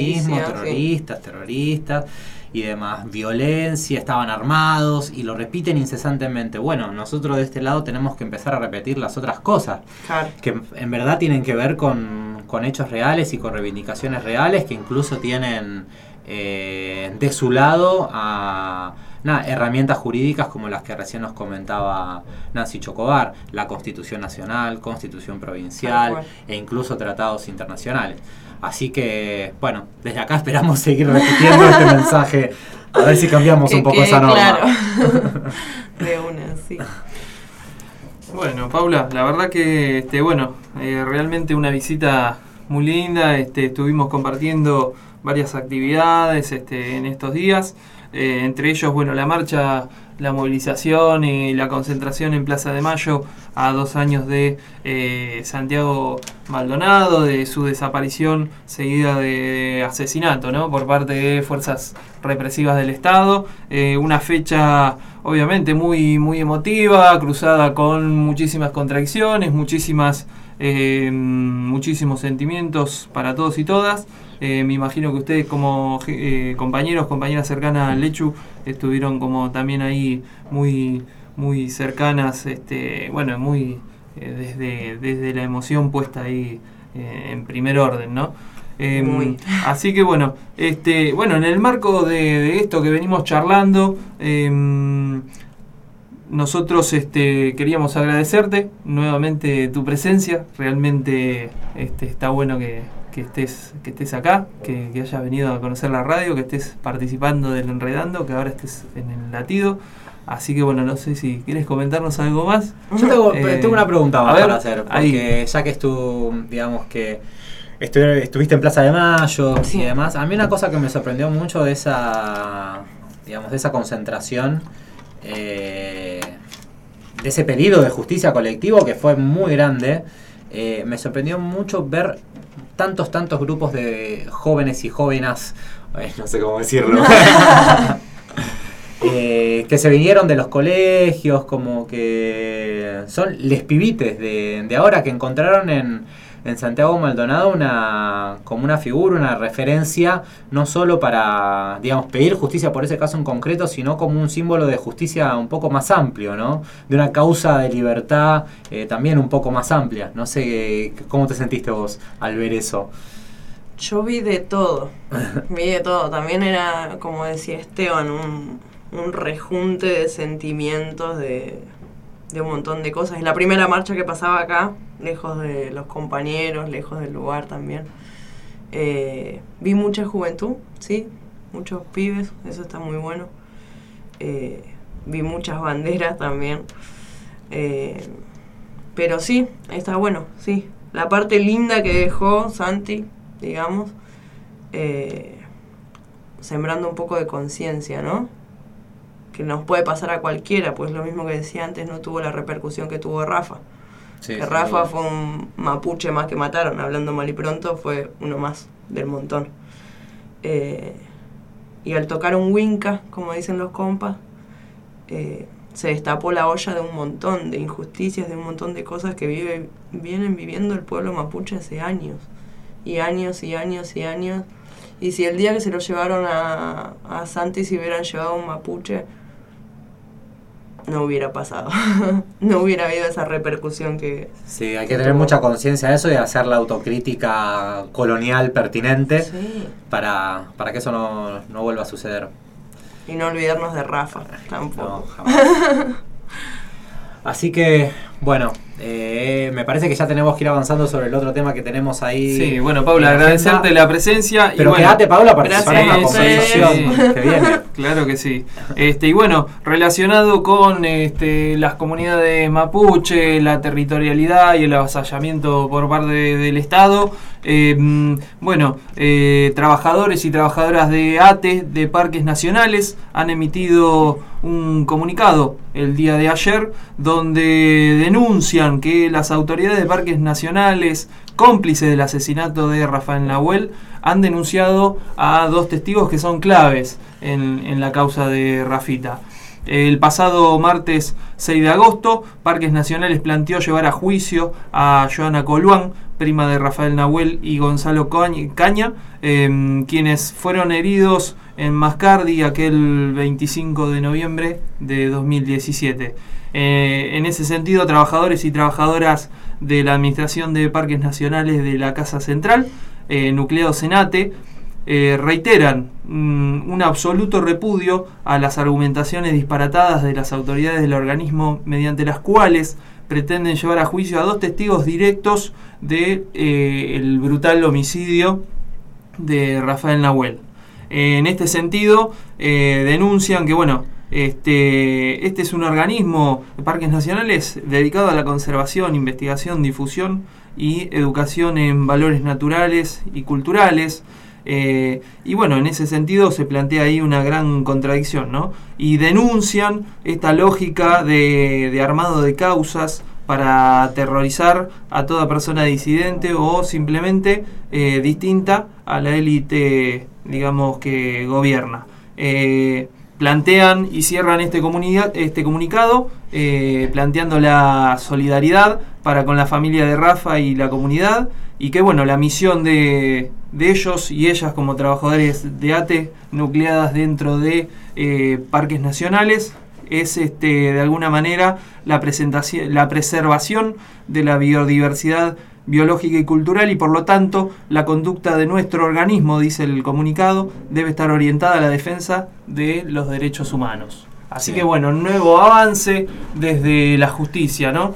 terroristas y demás, violencia, estaban armados, y lo repiten incesantemente. Bueno, nosotros de este lado tenemos que empezar a repetir las otras cosas, claro, que en verdad tienen que ver con hechos reales y con reivindicaciones reales, que incluso tienen de su lado herramientas jurídicas como las que recién nos comentaba Nancy Chocobar, la Constitución Nacional, Constitución Provincial e incluso tratados internacionales. Así que, bueno, desde acá esperamos seguir repitiendo este mensaje, a ver si cambiamos un poco esa norma. Claro. De una, sí. Bueno, Paula, la verdad que realmente una visita muy linda. Estuvimos compartiendo varias actividades en estos días. Entre ellos, la marcha, la movilización y la concentración en Plaza de Mayo a 2 años de Santiago Maldonado, de su desaparición seguida de asesinato, ¿no?, por parte de fuerzas represivas del Estado. Una fecha obviamente muy, muy emotiva, cruzada con muchísimas contradicciones, muchísimos sentimientos para todos y todas. Me imagino que ustedes como compañeras cercanas al Lechu estuvieron como también ahí muy, muy cercanas, muy desde la emoción puesta ahí en primer orden, ¿no? Así que en el marco de esto que venimos charlando, nosotros queríamos agradecerte nuevamente tu presencia. Realmente está bueno que estés acá, que hayas venido a conocer la radio, que estés participando del Enredando, que ahora estés en el Latido. Así que no sé si quieres comentarnos algo más. Yo tengo una pregunta más para hacer, porque ya que estuviste en Plaza de Mayo y demás, a mí una cosa que me sorprendió mucho de esa concentración, de ese pedido de justicia colectivo que fue muy grande, me sorprendió mucho ver tantos grupos de jóvenes y jóvenes, no sé cómo decirlo, que se vinieron de los colegios, como que son les pibites de ahora, que encontraron en Santiago Maldonado como una figura, una referencia, no solo para, pedir justicia por ese caso en concreto, sino como un símbolo de justicia un poco más amplio, ¿no? De una causa de libertad también un poco más amplia. No sé, ¿cómo te sentiste vos al ver eso? Yo vi de todo. También era, como decía Esteban, un rejunte de sentimientos, de un montón de cosas. Es la primera marcha que pasaba acá, lejos de los compañeros, lejos del lugar también. Vi mucha juventud, sí, muchos pibes, eso está muy bueno. Vi muchas banderas también. Pero sí, está bueno, sí. La parte linda que dejó Santi, sembrando un poco de conciencia, ¿no? Que nos puede pasar a cualquiera, pues lo mismo que decía antes, no tuvo la repercusión que tuvo Rafa. Sí, que Rafa fue un mapuche más que mataron, hablando mal y pronto, fue uno más del montón. Y al tocar un winca, como dicen los compas, se destapó la olla de un montón de injusticias, de un montón de cosas que vienen viviendo el pueblo mapuche hace años. Y años y años y años. Y si el día que se lo llevaron a Santi se hubieran llevado un mapuche, no hubiera pasado. No hubiera habido esa repercusión que... Sí, hay que tener mucha conciencia de eso y hacer la autocrítica colonial pertinente para que eso no vuelva a suceder. Y no olvidarnos de Rafa, tampoco. No, jamás. Así que, bueno, me parece que ya tenemos que ir avanzando sobre el otro tema que tenemos ahí. Sí, bueno, Paula, agradecerte la presencia. Pero y bueno, quédate, Paula, para participar en la conversación que viene. Claro que sí. Y bueno, relacionado con las comunidades mapuche, la territorialidad y el avasallamiento por parte del Estado, trabajadores y trabajadoras de ATE, de Parques Nacionales, han emitido un comunicado el día de ayer donde denuncian que las autoridades de Parques Nacionales, cómplices del asesinato de Rafael Nahuel, han denunciado a 2 testigos que son claves en la causa de Rafita. El pasado martes 6 de agosto, Parques Nacionales planteó llevar a juicio a Joana Coluán, prima de Rafael Nahuel, y Gonzalo Caña, quienes fueron heridos en Mascardi aquel 25 de noviembre de 2017. En ese sentido, trabajadores y trabajadoras de la Administración de Parques Nacionales de la Casa Central, nucleados en ATE, reiteran un absoluto repudio a las argumentaciones disparatadas de las autoridades del organismo, mediante las cuales pretenden llevar a juicio a 2 testigos directos de el brutal homicidio de Rafael Nahuel. En este sentido, denuncian que este es un organismo de Parques Nacionales dedicado a la conservación, investigación, difusión y educación en valores naturales y culturales. En ese sentido se plantea ahí una gran contradicción, ¿no? Y denuncian esta lógica de armado de causas para aterrorizar a toda persona disidente o simplemente distinta a la élite, digamos, que gobierna. Plantean y cierran este comunicado planteando la solidaridad para con la familia de Rafa y la comunidad, y que la misión de ellos y ellas como trabajadores de ATE nucleadas dentro de Parques Nacionales es de alguna manera la preservación de la biodiversidad biológica y cultural, y por lo tanto la conducta de nuestro organismo, dice el comunicado, debe estar orientada a la defensa de los derechos humanos. Así que nuevo avance desde la justicia, ¿no?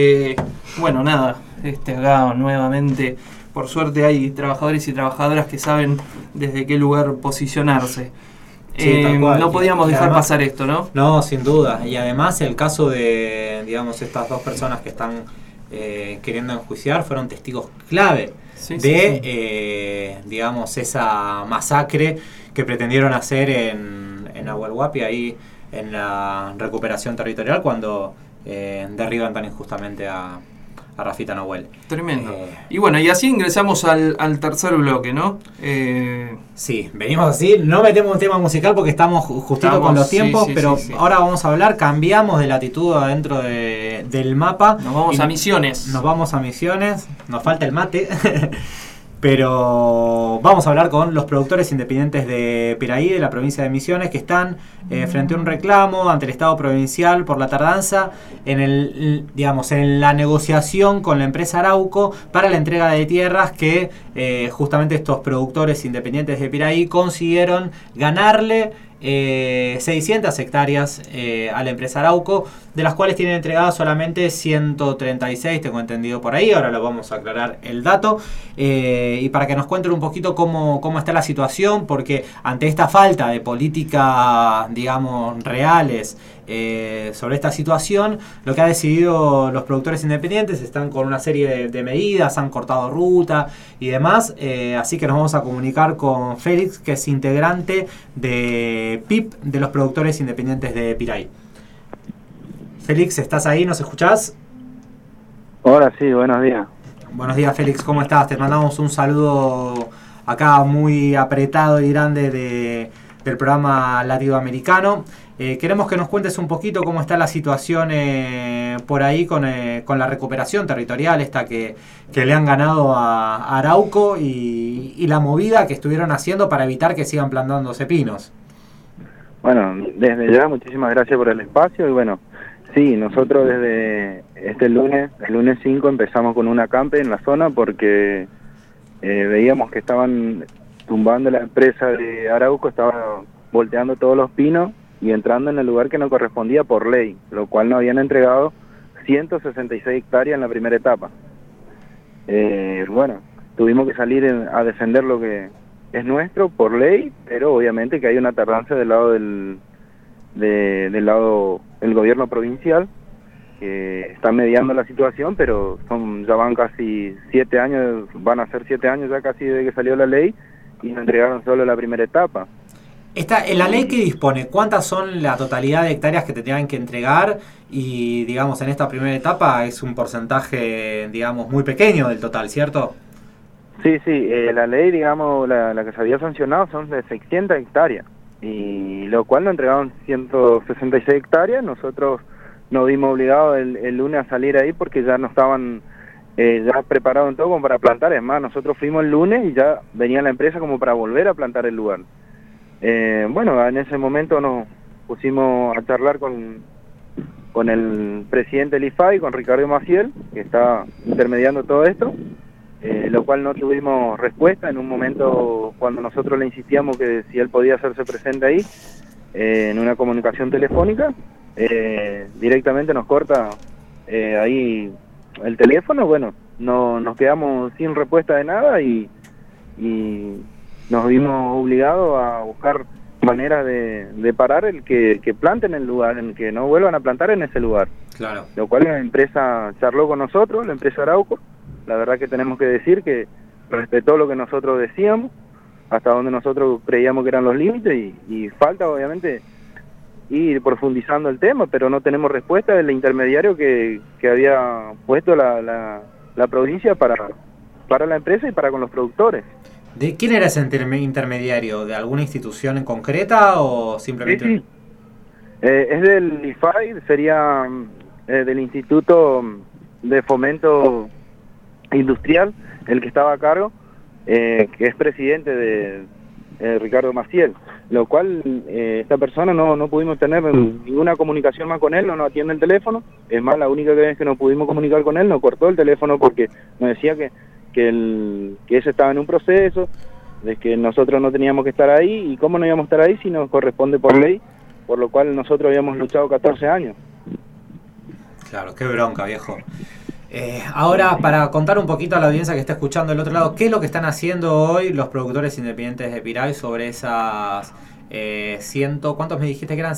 Acá nuevamente, por suerte hay trabajadores y trabajadoras que saben desde qué lugar posicionarse. No podíamos dejar pasar esto, ¿no? No, sin duda. Y además el caso de, digamos, estas 2 personas que están queriendo enjuiciar fueron testigos clave digamos, esa masacre que pretendieron hacer en Nahuel Huapi, ahí en la recuperación territorial, cuando derriban tan injustamente a Rafita Nahuel. Tremendo. Y así ingresamos al tercer bloque, ¿no? Sí, venimos así, no metemos un tema musical porque estamos justito con los tiempos, pero ahora vamos a hablar, cambiamos de latitud adentro del mapa. Nos vamos a Misiones. Nos vamos a Misiones, nos falta el mate, pero vamos a hablar con los productores independientes de Piraí, de la provincia de Misiones, que están frente a un reclamo ante el Estado provincial por la tardanza en la negociación con la empresa Arauco para la entrega de tierras que justamente estos productores independientes de Piraí consiguieron ganarle 600 hectáreas a la empresa Arauco, de las cuales tienen entregadas solamente 136, tengo entendido por ahí. Ahora lo vamos a aclarar el dato, y para que nos cuenten un poquito cómo está la situación, porque ante esta falta de políticas, digamos, reales sobre esta situación, lo que han decidido los productores independientes, están con una serie de medidas, han cortado ruta y demás, así que nos vamos a comunicar con Félix, que es integrante de PIP, de los productores independientes de Piraí. Félix, ¿estás ahí? ¿Nos escuchás? Hola, sí, buenos días. Buenos días, Félix, ¿cómo estás? Te mandamos un saludo acá muy apretado y grande del programa latinoamericano. Queremos que nos cuentes un poquito cómo está la situación por ahí con la recuperación territorial esta que le han ganado a Arauco y la movida que estuvieron haciendo para evitar que sigan plantándose pinos. Bueno, desde ya muchísimas gracias por el espacio y bueno, sí, nosotros desde el lunes 5 empezamos con un acampe en la zona porque veíamos que estaban tumbando la empresa de Arauco, estaba volteando todos los pinos y entrando en el lugar que no correspondía por ley, lo cual nos habían entregado 166 hectáreas en la primera etapa. Bueno, tuvimos que salir a defender lo que es nuestro por ley, pero obviamente que hay una tardanza del lado del gobierno provincial, que está mediando la situación, pero ya van casi 7 años, van a ser 7 años ya casi desde que salió la ley, y nos entregaron solo la primera etapa. En la ley que dispone, ¿cuántas son la totalidad de hectáreas que te tengan que entregar? Y digamos, en esta primera etapa es un porcentaje, digamos, muy pequeño del total, ¿cierto? Sí, la ley, digamos, la que se había sancionado son de 600 hectáreas, y lo cual nos entregaron 166 hectáreas. Nosotros nos vimos obligados el lunes a salir ahí porque ya no estaban ya preparados en todo como para plantar. Es más, nosotros fuimos el lunes y ya venía la empresa como para volver a plantar el lugar. Bueno, en ese momento nos pusimos a charlar con el presidente del IFAI, con Ricardo Maciel, que está intermediando todo esto, lo cual no tuvimos respuesta. En un momento, cuando nosotros le insistíamos que si él podía hacerse presente ahí, en una comunicación telefónica, directamente nos corta ahí el teléfono. Bueno, nos quedamos sin respuesta de nada y nos vimos obligados a buscar maneras de parar el que planten el lugar, en que no vuelvan a plantar en ese lugar. Claro. Lo cual la empresa charló con nosotros, la empresa Arauco. La verdad que tenemos que decir que respetó lo que nosotros decíamos, hasta donde nosotros creíamos que eran los límites, y falta obviamente ir profundizando el tema, pero no tenemos respuesta del intermediario que había puesto la provincia para la empresa y para con los productores. ¿De quién era ese intermediario? ¿De alguna institución en concreta o simplemente...? Sí. Es del IFAI, sería del Instituto de Fomento Industrial, el que estaba a cargo, que es presidente de Ricardo Maciel, lo cual esta persona no pudimos tener ninguna comunicación más con él, no nos atiende el teléfono. Es más, la única vez que nos pudimos comunicar con él nos cortó el teléfono porque nos decía que ese estaba en un proceso, de que nosotros no teníamos que estar ahí, y cómo no íbamos a estar ahí si nos corresponde por ley, por lo cual nosotros habíamos luchado 14 años. Claro, qué bronca, viejo. Ahora, para contar un poquito a la audiencia que está escuchando del otro lado, ¿qué es lo que están haciendo hoy los productores independientes de Piray sobre esas ¿cuántos me dijiste que eran?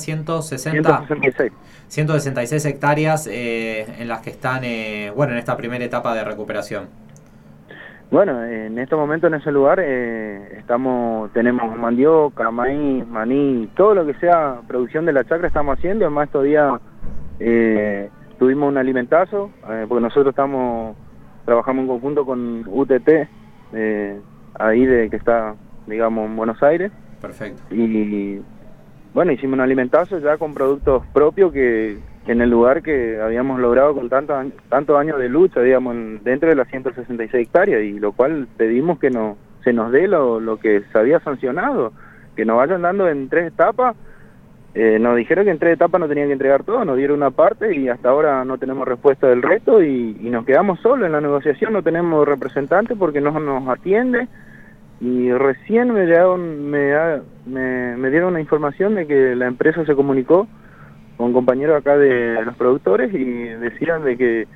166 hectáreas en las que están, en esta primera etapa de recuperación? Bueno, en este momento en ese lugar tenemos mandioca, maíz, maní, todo lo que sea producción de la chacra estamos haciendo. Además, estos días tuvimos un alimentazo, porque nosotros trabajamos en conjunto con UTT, ahí que está, digamos, en Buenos Aires. Perfecto. Y bueno, hicimos un alimentazo ya con productos propios que en el lugar que habíamos logrado con tantos años de lucha, digamos, dentro de las 166 hectáreas, y lo cual pedimos que se nos dé lo que se había sancionado, que nos vayan dando en 3 etapas. Nos dijeron que en 3 etapas no tenían que entregar todo, nos dieron una parte y hasta ahora no tenemos respuesta del resto, y nos quedamos solos en la negociación, no tenemos representante porque no nos atiende. Y recién me dieron una información de que la empresa se comunicó con compañeros acá de los productores y decían de que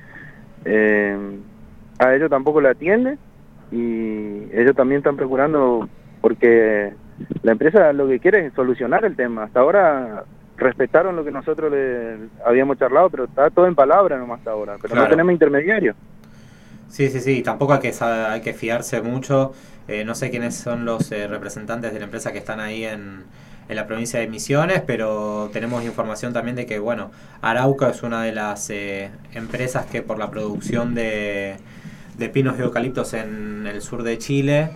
a ellos tampoco le atiende, y ellos también están procurando, porque la empresa lo que quiere es solucionar el tema. Hasta ahora respetaron lo que nosotros le habíamos charlado, pero está todo en palabra nomás hasta ahora, pero claro, no tenemos intermediario. Sí, tampoco hay que fiarse mucho. No sé quiénes son los representantes de la empresa que están ahí en la provincia de Misiones, pero tenemos información también de que, Arauco es una de las empresas que por la producción de pinos y eucaliptos en el sur de Chile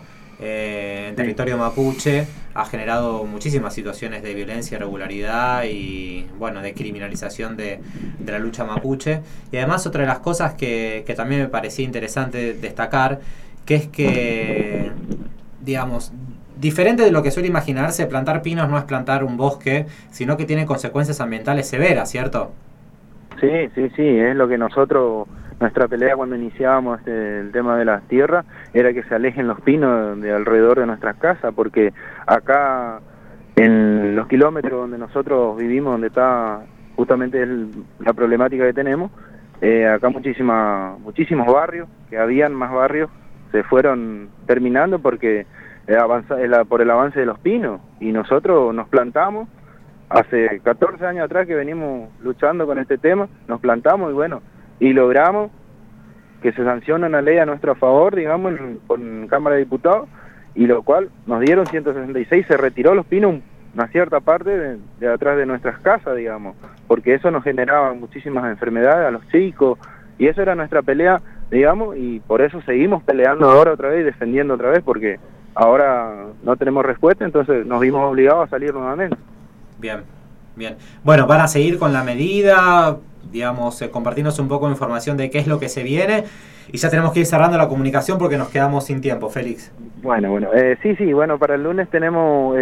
en territorio mapuche ha generado muchísimas situaciones de violencia, irregularidad y bueno, de criminalización de la lucha mapuche. Y además otra de las cosas que también me parecía interesante destacar, que es que, digamos, diferente de lo que suele imaginarse, plantar pinos no es plantar un bosque, sino que tiene consecuencias ambientales severas, ¿cierto? Sí, es lo que nuestra pelea cuando iniciábamos el tema de las tierras, era que se alejen los pinos de alrededor de nuestras casas, porque acá en los kilómetros donde nosotros vivimos, donde está justamente la problemática que tenemos, acá muchísimos barrios, que habían más barrios, se fueron terminando porque por el avance de los pinos, y nosotros nos plantamos hace 14 años atrás que venimos luchando con este tema, nos plantamos y logramos que se sancione una ley a nuestro favor, digamos, con Cámara de Diputados, y lo cual nos dieron 166, se retiró los pinos una cierta parte de atrás de nuestras casas, digamos, porque eso nos generaba muchísimas enfermedades a los chicos, y eso era nuestra pelea, digamos, y por eso seguimos peleando ahora otra vez, defendiendo otra vez, porque ahora no tenemos respuesta, entonces nos vimos obligados a salir nuevamente. Bien. Bueno, van a seguir con la medida, digamos, compartirnos un poco de información de qué es lo que se viene, y ya tenemos que ir cerrando la comunicación porque nos quedamos sin tiempo, Félix. Bueno, para el lunes tenemos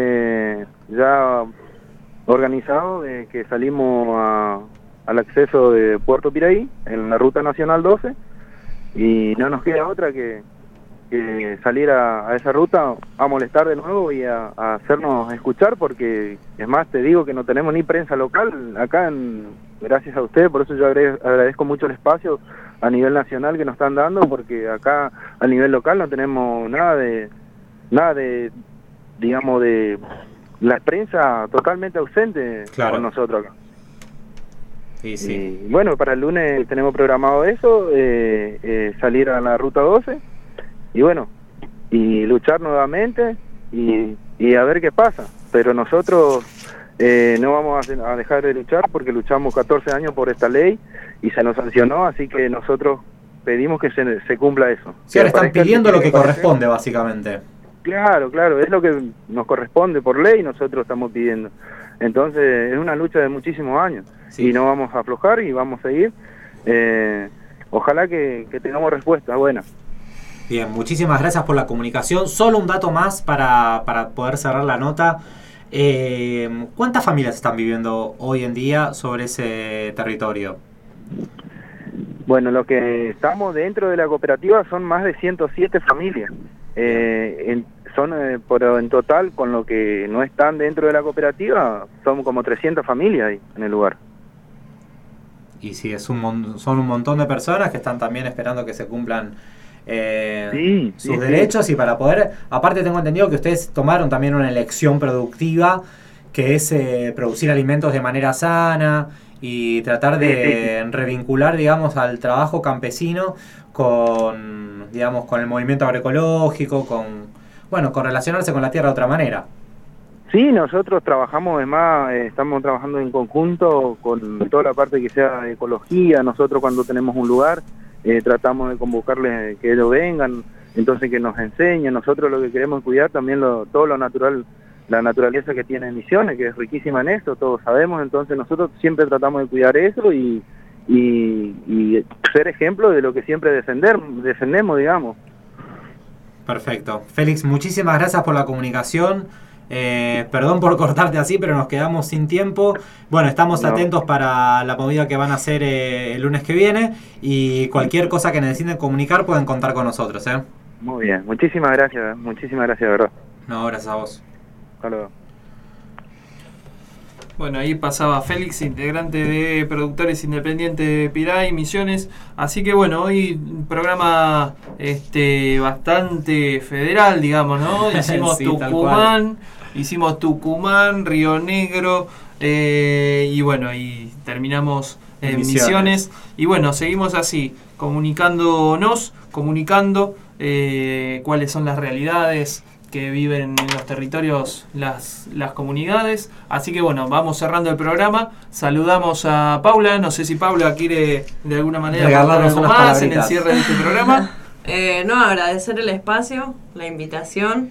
ya organizado que salimos al acceso de Puerto Piraí, en la Ruta Nacional 12, y no nos queda otra que salir a esa ruta a molestar de nuevo y a hacernos escuchar, porque es más, te digo que no tenemos ni prensa local acá, gracias a ustedes, por eso yo agradezco mucho el espacio a nivel nacional que nos están dando, porque acá a nivel local no tenemos nada de digamos, de la prensa totalmente ausente con nosotros acá. Y bueno, para el lunes tenemos programado eso, salir a la Ruta 12, y luchar nuevamente y a ver qué pasa, pero nosotros no vamos a dejar de luchar, porque luchamos 14 años por esta ley y se nos sancionó, así que nosotros pedimos que se cumpla eso. Sí, ahora están pidiendo lo que corresponde, básicamente. Claro, es lo que nos corresponde por ley, nosotros estamos pidiendo. Entonces es una lucha de muchísimos años, y no vamos a aflojar y vamos a seguir. Ojalá que tengamos respuestas buenas. Bien, muchísimas gracias por la comunicación. Solo un dato más para poder cerrar la nota. ¿Cuántas familias están viviendo hoy en día sobre ese territorio? Bueno, lo que estamos dentro de la cooperativa son más de 107 familias. Pero en total, con lo que no están dentro de la cooperativa, son como 300 familias ahí en el lugar. Y sí, son un montón de personas que están también esperando que se cumplan sus derechos, y para poder, aparte tengo entendido que ustedes tomaron también una elección productiva, que es producir alimentos de manera sana y tratar de revincular, digamos, al trabajo campesino con el movimiento agroecológico, con relacionarse con la tierra de otra manera. Sí, nosotros trabajamos, además, estamos trabajando en conjunto con toda la parte que sea de ecología. Nosotros cuando tenemos un lugar tratamos de convocarles que ellos vengan, entonces que nos enseñen. Nosotros lo que queremos es cuidar también todo lo natural, la naturaleza que tiene Misiones, que es riquísima en esto, todos sabemos. Entonces nosotros siempre tratamos de cuidar eso y ser ejemplo de lo que siempre defendemos, digamos. Perfecto. Félix, muchísimas gracias por la comunicación. Perdón por cortarte así, pero nos quedamos sin tiempo. Bueno, estamos atentos para la movida que van a hacer el lunes que viene, y cualquier cosa que necesiten comunicar pueden contar con nosotros. Muy bien, muchísimas gracias, de verdad. No, gracias a vos. Hasta luego. Bueno, ahí pasaba Félix, integrante de Productores Independientes de Piraí, Misiones. Así que bueno, hoy un programa bastante federal, digamos, ¿no? Hicimos sí, Tucumán, Río Negro, y bueno, y terminamos en Misiones. Y bueno, seguimos así, comunicando cuáles son las realidades que viven en los territorios las comunidades. Así que bueno, vamos cerrando el programa. Saludamos a Paula. No sé si Paula quiere de alguna manera regalarnos algo más en el cierre de este programa. No, agradecer el espacio, la invitación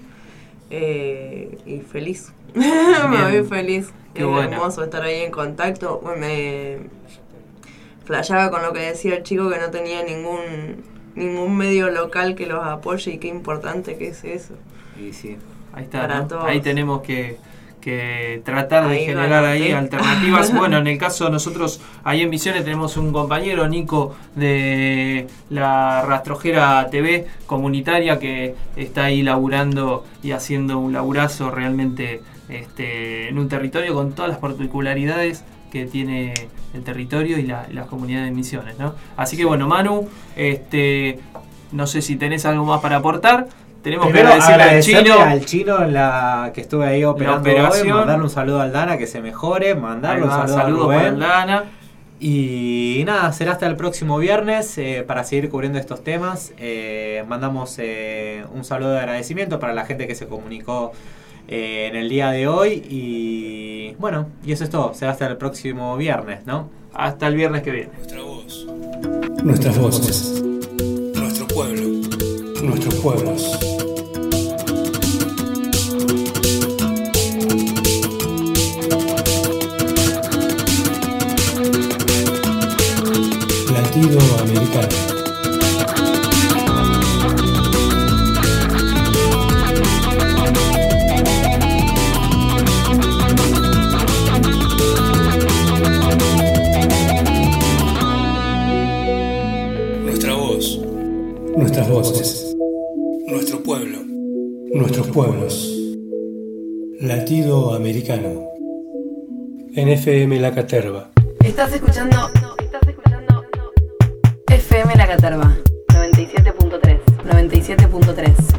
y feliz. Me voy feliz. Qué es bueno. Hermoso estar ahí en contacto. Me flasheaba con lo que decía el chico, que no tenía ningún medio local que los apoye, y qué importante que es eso. Y sí, ahí está, para ¿no? todos. Ahí tenemos que tratar de Ahí generar va, ahí ¿sí? alternativas. Bueno, en el caso de nosotros, ahí en Misiones tenemos un compañero, Nico, de la Rastrojera TV comunitaria, que está ahí laburando y haciendo un laburazo realmente en un territorio con todas las particularidades que tiene el territorio y las comunidades de Misiones, ¿no? Así que bueno, Manu, no sé si tenés algo más para aportar. Tenemos primero, que agradecerle al chino que estuve ahí operando hoy, mandarle un saludo a Aldana, que se mejore, mandarle un saludo a Rubén. para Aldana. Y nada, será hasta el próximo viernes para seguir cubriendo estos temas. Mandamos un saludo de agradecimiento para la gente que se comunicó en el día de hoy. Y bueno, y eso es todo. Será hasta el próximo viernes, ¿no? Hasta el viernes que viene. Nuestra voz. Nuestras voces. Nuestro pueblo. Nuestros pueblos. Latido americano. Nuestra voz. Nuestras voces. Nuestro pueblo. Nuestros pueblos. Latido americano. NFM La Caterva. Estás escuchando FM La Caterva 97.3.